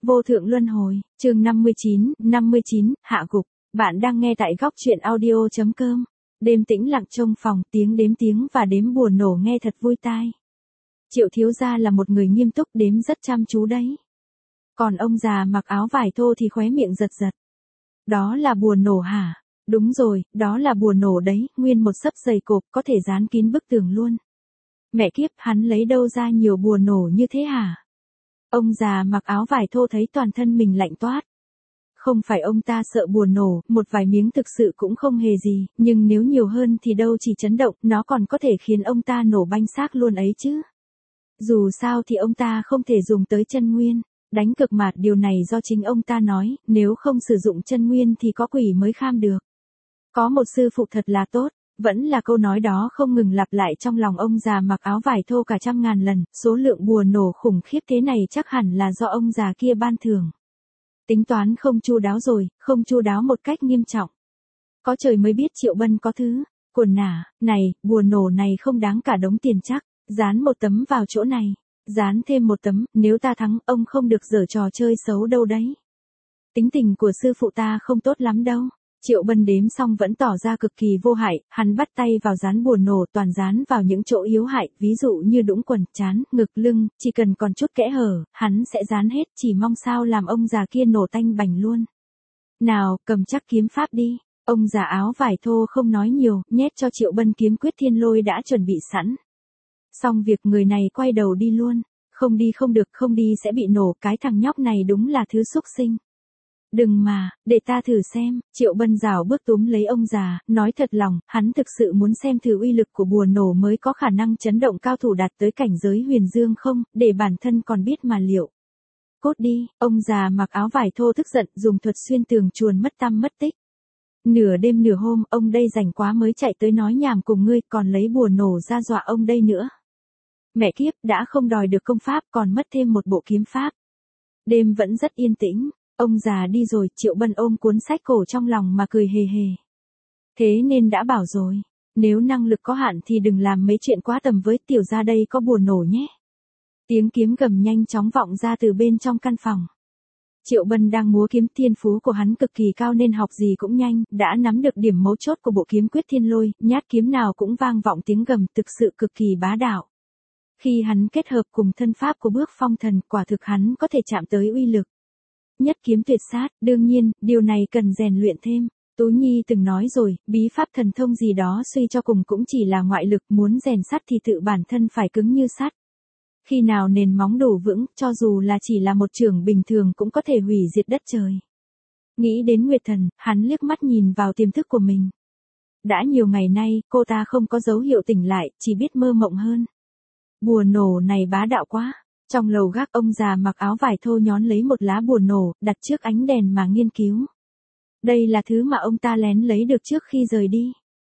Vô thượng luân hồi, chương 59, hạ gục. Bạn đang nghe tại góc truyện audio.com. Đêm tĩnh lặng trong phòng, tiếng và đếm bùa nổ nghe thật vui tai. Triệu thiếu gia là một người nghiêm túc đếm rất chăm chú đấy. Còn ông già mặc áo vải thô thì khóe miệng giật giật. Đó là bùa nổ hả? Đúng rồi, đó là bùa nổ đấy, nguyên một xấp dày cộp có thể dán kín bức tường luôn. Mẹ kiếp, hắn lấy đâu ra nhiều bùa nổ như thế hả? Ông già mặc áo vải thô thấy toàn thân mình lạnh toát. Không phải ông ta sợ bùa nổ, một vài miếng thực sự cũng không hề gì, nhưng nếu nhiều hơn thì đâu chỉ chấn động, nó còn có thể khiến ông ta nổ banh xác luôn ấy chứ. Dù sao thì ông ta không thể dùng tới chân nguyên, đánh cực mạt điều này do chính ông ta nói, nếu không sử dụng chân nguyên thì có quỷ mới kham được. Có một sư phụ thật là tốt. Vẫn là câu nói đó không ngừng lặp lại trong lòng ông già mặc áo vải thô cả trăm ngàn lần, số lượng bùa nổ khủng khiếp thế này chắc hẳn là do ông già kia ban thưởng. Tính toán không chu đáo rồi, không chu đáo một cách nghiêm trọng. Có trời mới biết Triệu Bân có thứ, quần nả, này, bùa nổ này không đáng cả đống tiền chắc, dán một tấm vào chỗ này, dán thêm một tấm, nếu ta thắng ông không được giở trò chơi xấu đâu đấy. Tính tình của sư phụ ta không tốt lắm đâu. Triệu Bân đếm xong vẫn tỏ ra cực kỳ vô hại, hắn bắt tay vào dán bùa nổ toàn dán vào những chỗ yếu hại, ví dụ như đũng quần, trán, ngực, lưng, chỉ cần còn chút kẽ hở, hắn sẽ dán hết, chỉ mong sao làm ông già kia nổ tanh bành luôn. Nào, cầm chắc kiếm pháp đi, ông già áo vải thô không nói nhiều, nhét cho Triệu Bân kiếm quyết thiên lôi đã chuẩn bị sẵn. Xong việc người này quay đầu đi luôn, không đi không được, không đi sẽ bị nổ, cái thằng nhóc này đúng là thứ xúc sinh. Đừng mà, để ta thử xem, Triệu Bân rảo bước túm lấy ông già, nói thật lòng, hắn thực sự muốn xem thử uy lực của bùa nổ mới có khả năng chấn động cao thủ đạt tới cảnh giới huyền dương không, để bản thân còn biết mà liệu. Cốt đi, ông già mặc áo vải thô tức giận, dùng thuật xuyên tường chuồn mất tăm mất tích. Nửa đêm nửa hôm, ông đây rảnh quá mới chạy tới nói nhảm cùng ngươi, còn lấy bùa nổ ra dọa ông đây nữa. Mẹ kiếp, đã không đòi được công pháp còn mất thêm một bộ kiếm pháp. Đêm vẫn rất yên tĩnh. Ông già đi rồi, Triệu Bân ôm cuốn sách cổ trong lòng mà cười hề hề. Thế nên đã bảo rồi, nếu năng lực có hạn thì đừng làm mấy chuyện quá tầm với, tiểu gia đây có bùa nổ nhé. Tiếng kiếm gầm nhanh chóng vọng ra từ bên trong căn phòng. Triệu Bân đang múa kiếm, thiên phú của hắn cực kỳ cao nên học gì cũng nhanh, đã nắm được điểm mấu chốt của bộ kiếm quyết thiên lôi, nhát kiếm nào cũng vang vọng tiếng gầm, thực sự cực kỳ bá đạo. Khi hắn kết hợp cùng thân pháp của bước phong thần, quả thực hắn có thể chạm tới uy lực. Nhất kiếm tuyệt sát, đương nhiên, điều này cần rèn luyện thêm. Tú Nhi từng nói rồi, bí pháp thần thông gì đó suy cho cùng cũng chỉ là ngoại lực, muốn rèn sắt thì tự bản thân phải cứng như sắt. Khi nào nền móng đủ vững, cho dù là chỉ là một chưởng bình thường cũng có thể hủy diệt đất trời. Nghĩ đến Nguyệt Thần, hắn liếc mắt nhìn vào tiềm thức của mình. Đã nhiều ngày nay, cô ta không có dấu hiệu tỉnh lại, chỉ biết mơ mộng hơn. Bùa nổ này bá đạo quá. Trong lầu gác, ông già mặc áo vải thô nhón lấy một lá bùa nổ, đặt trước ánh đèn mà nghiên cứu. Đây là thứ mà ông ta lén lấy được trước khi rời đi.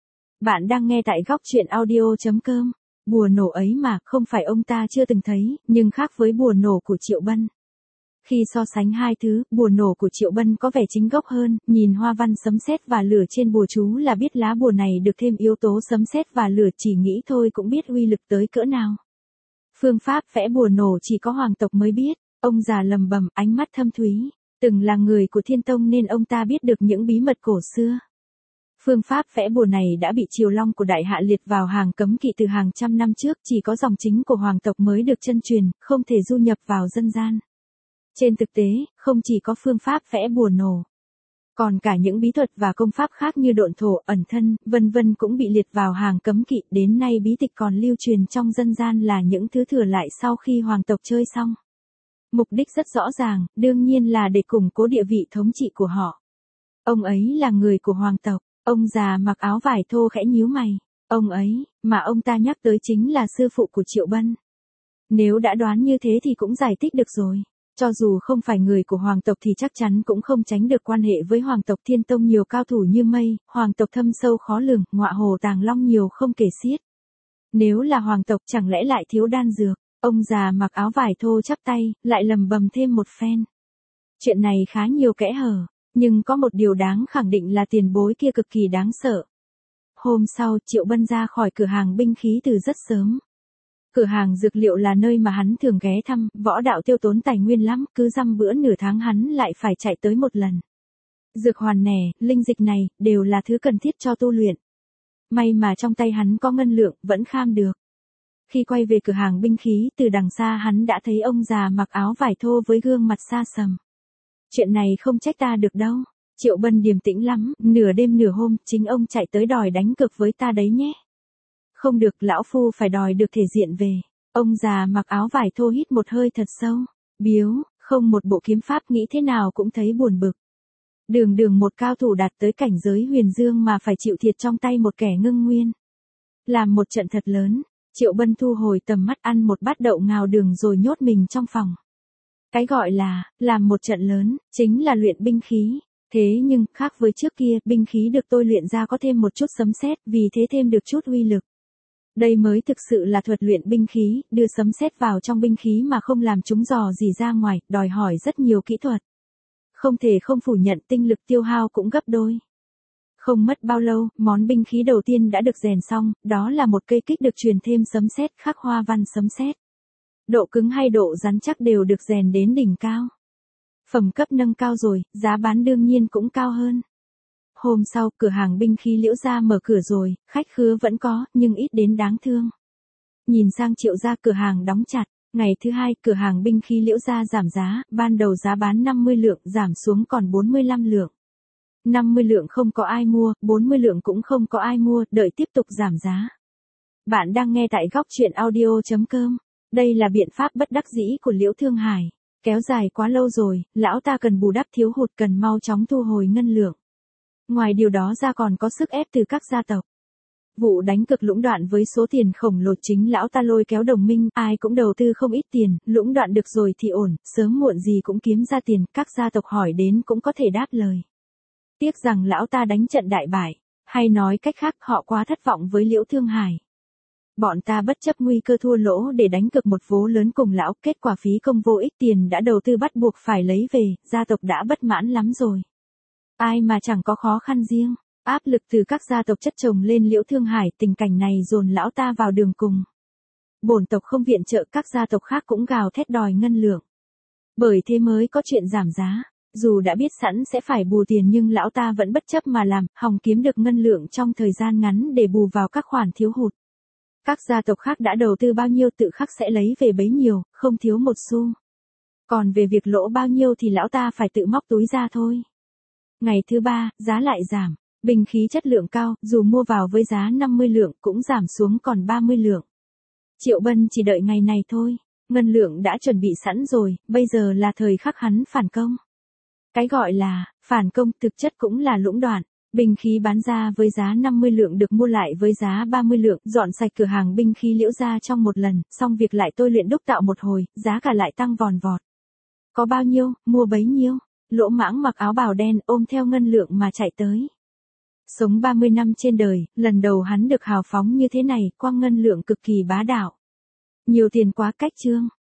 Bạn đang nghe tại góc truyện audio.com. Bùa nổ ấy mà, không phải ông ta chưa từng thấy, nhưng khác với bùa nổ của Triệu Bân. Khi so sánh hai thứ, bùa nổ của Triệu Bân có vẻ chính gốc hơn, nhìn hoa văn sấm sét và lửa trên bùa chú là biết lá bùa này được thêm yếu tố sấm sét và lửa, chỉ nghĩ thôi cũng biết uy lực tới cỡ nào. Phương pháp vẽ bùa nổ chỉ có hoàng tộc mới biết, ông già lầm bầm, ánh mắt thâm thúy, từng là người của Thiên Tông nên ông ta biết được những bí mật cổ xưa. Phương pháp vẽ bùa này đã bị Triều Long của Đại Hạ liệt vào hàng cấm kỵ từ hàng trăm năm trước, chỉ có dòng chính của hoàng tộc mới được chân truyền, không thể du nhập vào dân gian. Trên thực tế, không chỉ có phương pháp vẽ bùa nổ, còn cả những bí thuật và công pháp khác như độn thổ, ẩn thân, vân vân cũng bị liệt vào hàng cấm kỵ, đến nay bí tịch còn lưu truyền trong dân gian là những thứ thừa lại sau khi hoàng tộc chơi xong. Mục đích rất rõ ràng, đương nhiên là để củng cố địa vị thống trị của họ. Ông ấy là người của hoàng tộc, ông già mặc áo vải thô khẽ nhíu mày, ông ấy, mà ông ta nhắc tới chính là sư phụ của Triệu Bân. Nếu đã đoán như thế thì cũng giải thích được rồi. Cho dù không phải người của hoàng tộc thì chắc chắn cũng không tránh được quan hệ với hoàng tộc Thiên Tông, nhiều cao thủ như mây, hoàng tộc thâm sâu khó lường, ngọa hồ tàng long nhiều không kể xiết. Nếu là hoàng tộc chẳng lẽ lại thiếu đan dược, ông già mặc áo vải thô chắp tay, lại lầm bầm thêm một phen. Chuyện này khá nhiều kẽ hở, nhưng có một điều đáng khẳng định là tiền bối kia cực kỳ đáng sợ. Hôm sau, Triệu Bân ra khỏi cửa hàng binh khí từ rất sớm. Cửa hàng dược liệu là nơi mà hắn thường ghé thăm, võ đạo tiêu tốn tài nguyên lắm, cứ dăm bữa nửa tháng hắn lại phải chạy tới một lần. Dược hoàn nẻ, linh dịch này, đều là thứ cần thiết cho tu luyện. May mà trong tay hắn có ngân lượng, vẫn kham được. Khi quay về cửa hàng binh khí, từ đằng xa hắn đã thấy ông già mặc áo vải thô với gương mặt xa sầm. Chuyện này không trách ta được đâu. Triệu Bân điềm tĩnh lắm, nửa đêm nửa hôm, chính ông chạy tới đòi đánh cược với ta đấy nhé. Không được, lão phu phải đòi được thể diện về. Ông già mặc áo vải thô hít một hơi thật sâu. Biếu, không một bộ kiếm pháp nghĩ thế nào cũng thấy buồn bực. Đường đường một cao thủ đạt tới cảnh giới huyền dương mà phải chịu thiệt trong tay một kẻ ngưng nguyên. Làm một trận thật lớn, Triệu Bân thu hồi tầm mắt ăn một bát đậu ngào đường rồi nhốt mình trong phòng. Cái gọi là, làm một trận lớn, chính là luyện binh khí. Thế nhưng, khác với trước kia, binh khí được tôi luyện ra có thêm một chút sấm sét, vì thế thêm được chút uy lực. Đây mới thực sự là thuật luyện binh khí, đưa sấm sét vào trong binh khí mà không làm chúng rò gì ra ngoài, đòi hỏi rất nhiều kỹ thuật. Không thể không phủ nhận tinh lực tiêu hao cũng gấp đôi. Không mất bao lâu, món binh khí đầu tiên đã được rèn xong, đó là một cây kích được truyền thêm sấm sét khắc hoa văn sấm sét. Độ cứng hay độ rắn chắc đều được rèn đến đỉnh cao. Phẩm cấp nâng cao rồi, giá bán đương nhiên cũng cao hơn. Hôm sau, cửa hàng binh khí Liễu gia mở cửa rồi, khách khứa vẫn có, nhưng ít đến đáng thương. Nhìn sang Triệu gia, cửa hàng đóng chặt. Ngày thứ hai, cửa hàng binh khí Liễu gia giảm giá, ban đầu giá bán 50 lượng, giảm xuống còn 45 lượng. 50 lượng không có ai mua, 40 lượng cũng không có ai mua, đợi tiếp tục giảm giá. Bạn đang nghe tại góc chuyện audio.com. Đây là biện pháp bất đắc dĩ của Liễu Thương Hải. Kéo dài quá lâu rồi, lão ta cần bù đắp thiếu hụt, cần mau chóng thu hồi ngân lượng. Ngoài điều đó ra còn có sức ép từ các gia tộc. Vụ đánh cược lũng đoạn với số tiền khổng lồ chính lão ta lôi kéo đồng minh, ai cũng đầu tư không ít tiền, lũng đoạn được rồi thì ổn, sớm muộn gì cũng kiếm ra tiền, các gia tộc hỏi đến cũng có thể đáp lời. Tiếc rằng lão ta đánh trận đại bại, hay nói cách khác họ quá thất vọng với Liễu Thương Hải. Bọn ta bất chấp nguy cơ thua lỗ để đánh cược một vố lớn cùng lão, kết quả phí công vô ích, tiền đã đầu tư bắt buộc phải lấy về, gia tộc đã bất mãn lắm rồi. Ai mà chẳng có khó khăn riêng, áp lực từ các gia tộc chất chồng lên Liễu Thương Hải, tình cảnh này dồn lão ta vào đường cùng. Bổn tộc không viện trợ, các gia tộc khác cũng gào thét đòi ngân lượng. Bởi thế mới có chuyện giảm giá. Dù đã biết sẵn sẽ phải bù tiền nhưng lão ta vẫn bất chấp mà làm, hòng kiếm được ngân lượng trong thời gian ngắn để bù vào các khoản thiếu hụt. Các gia tộc khác đã đầu tư bao nhiêu tự khắc sẽ lấy về bấy nhiêu, không thiếu một xu. Còn về việc lỗ bao nhiêu thì lão ta phải tự móc túi ra thôi. Ngày thứ ba, giá lại giảm. Binh khí chất lượng cao, dù mua vào với giá 50 lượng cũng giảm xuống còn 30 lượng. Triệu Bân chỉ đợi ngày này thôi. Ngân lượng đã chuẩn bị sẵn rồi, bây giờ là thời khắc hắn phản công. Cái gọi là phản công thực chất cũng là lũng đoạn. Binh khí bán ra với giá 50 lượng được mua lại với giá 30 lượng, dọn sạch cửa hàng binh khí Liễu gia trong một lần, xong việc lại tôi luyện đúc tạo một hồi, giá cả lại tăng vòn vọt. Có bao nhiêu, mua bấy nhiêu. Lỗ Mãng mặc áo bào đen ôm theo ngân lượng mà chạy tới. Sống 30 năm trên đời, lần đầu hắn được hào phóng như thế này, quang ngân lượng cực kỳ bá đạo. Nhiều tiền quá cách trương,